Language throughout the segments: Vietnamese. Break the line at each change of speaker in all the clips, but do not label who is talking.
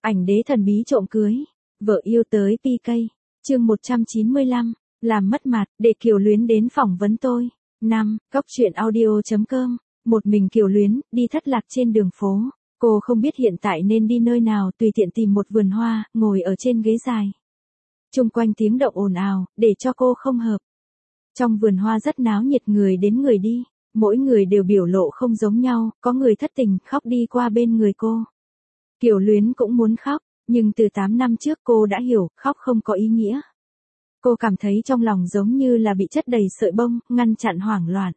Ảnh đế thần bí trộm cưới, vợ yêu tới PK. Chương 195, làm mất mặt, để Kiều Luyến đến phỏng vấn tôi. 5. Cóc truyện audio.com. Một mình Kiều Luyến, đi thất lạc trên đường phố. Cô không biết hiện tại nên đi nơi nào, tùy tiện tìm một vườn hoa, ngồi ở trên ghế dài. Chung quanh tiếng động ồn ào, để cho cô không hợp. Trong vườn hoa rất náo nhiệt, người đến người đi. Mỗi người đều biểu lộ không giống nhau, có người thất tình, khóc đi qua bên người cô. Kiều Luyến cũng muốn khóc, nhưng từ 8 năm trước cô đã hiểu, khóc không có ý nghĩa. Cô cảm thấy trong lòng giống như là bị chất đầy sợi bông, ngăn chặn hoảng loạn.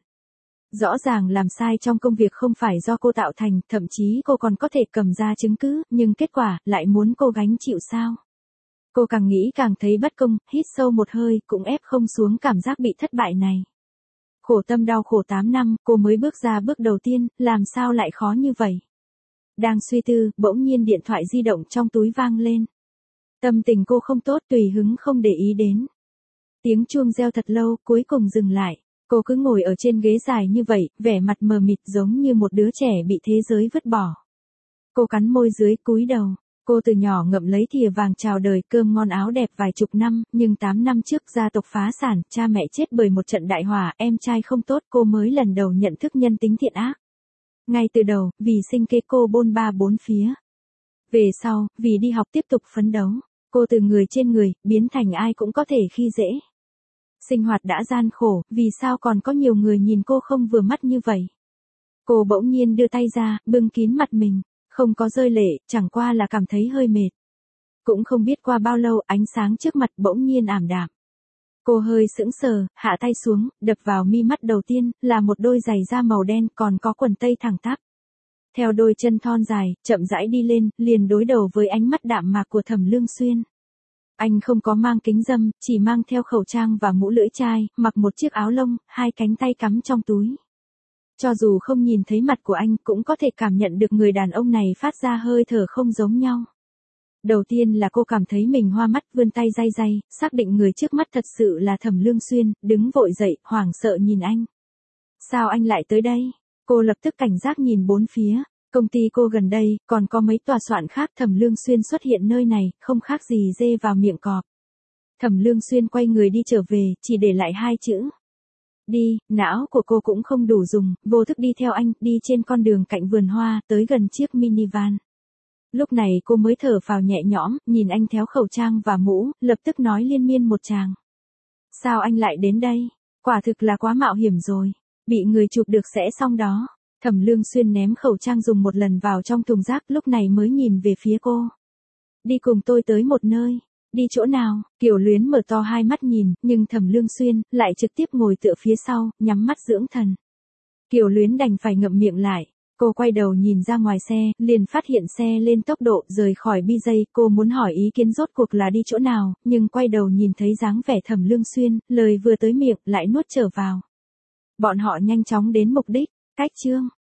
Rõ ràng làm sai trong công việc không phải do cô tạo thành, thậm chí cô còn có thể cầm ra chứng cứ, nhưng kết quả lại muốn cô gánh chịu sao? Cô càng nghĩ càng thấy bất công, hít sâu một hơi, cũng ép không xuống cảm giác bị thất bại này. Khổ tâm đau khổ 8 năm, cô mới bước ra bước đầu tiên, làm sao lại khó như vậy? Đang suy tư, bỗng nhiên điện thoại di động trong túi vang lên. Tâm tình cô không tốt, tùy hứng không để ý đến. Tiếng chuông reo thật lâu, cuối cùng dừng lại. Cô cứ ngồi ở trên ghế dài như vậy, vẻ mặt mờ mịt giống như một đứa trẻ bị thế giới vứt bỏ. Cô cắn môi dưới, cúi đầu. Cô từ nhỏ ngậm lấy thìa vàng chào đời, cơm ngon áo đẹp vài chục năm, nhưng 8 năm trước gia tộc phá sản, cha mẹ chết bởi một trận đại hỏa, em trai không tốt, cô mới lần đầu nhận thức nhân tính thiện ác. Ngay từ đầu, vì sinh kế cô bôn ba bốn phía. Về sau, vì đi học tiếp tục phấn đấu, cô từ người trên người, biến thành ai cũng có thể khi dễ. Sinh hoạt đã gian khổ, vì sao còn có nhiều người nhìn cô không vừa mắt như vậy? Cô bỗng nhiên đưa tay ra, bưng kín mặt mình, không có rơi lệ, chẳng qua là cảm thấy hơi mệt. Cũng không biết qua bao lâu, ánh sáng trước mặt bỗng nhiên ảm đạm. Cô hơi sững sờ, hạ tay xuống, đập vào mi mắt đầu tiên, là một đôi giày da màu đen, còn có quần tây thẳng tắp. Theo đôi chân thon dài, chậm rãi đi lên, liền đối đầu với ánh mắt đạm mạc của Thẩm Lương Xuyên. Anh không có mang kính râm, chỉ mang theo khẩu trang và mũ lưỡi chai, mặc một chiếc áo lông, hai cánh tay cắm trong túi. Cho dù không nhìn thấy mặt của anh, cũng có thể cảm nhận được người đàn ông này phát ra hơi thở không giống nhau. Đầu tiên là cô cảm thấy mình hoa mắt, vươn tay day day, xác định người trước mắt thật sự là Thẩm Lương Xuyên, đứng vội dậy, hoảng sợ nhìn anh. Sao anh lại tới đây? Cô lập tức cảnh giác nhìn bốn phía. Công ty cô gần đây, còn có mấy tòa soạn khác. Thẩm Lương Xuyên xuất hiện nơi này, không khác gì dê vào miệng cọp. Thẩm Lương Xuyên quay người đi trở về, chỉ để lại hai chữ. Đi, não của cô cũng không đủ dùng, vô thức đi theo anh, đi trên con đường cạnh vườn hoa, tới gần chiếc minivan. Lúc này cô mới thở phào nhẹ nhõm, nhìn anh tháo khẩu trang và mũ, lập tức nói liên miên một tràng. Sao anh lại đến đây? Quả thực là quá mạo hiểm rồi. Bị người chụp được sẽ xong đó. Thẩm Lương Xuyên ném khẩu trang dùng một lần vào trong thùng rác, lúc này mới nhìn về phía cô. Đi cùng tôi tới một nơi. Đi chỗ nào? Kiều Luyến mở to hai mắt nhìn, nhưng Thẩm Lương Xuyên lại trực tiếp ngồi tựa phía sau, nhắm mắt dưỡng thần. Kiều Luyến đành phải ngậm miệng lại. Cô quay đầu nhìn ra ngoài xe, liền phát hiện xe lên tốc độ rời khỏi BJ. Cô muốn hỏi ý kiến rốt cuộc là đi chỗ nào, nhưng quay đầu nhìn thấy dáng vẻ Thẩm Lương Xuyên, lời vừa tới miệng lại nuốt trở vào. Bọn họ nhanh chóng đến mục đích. Cách chương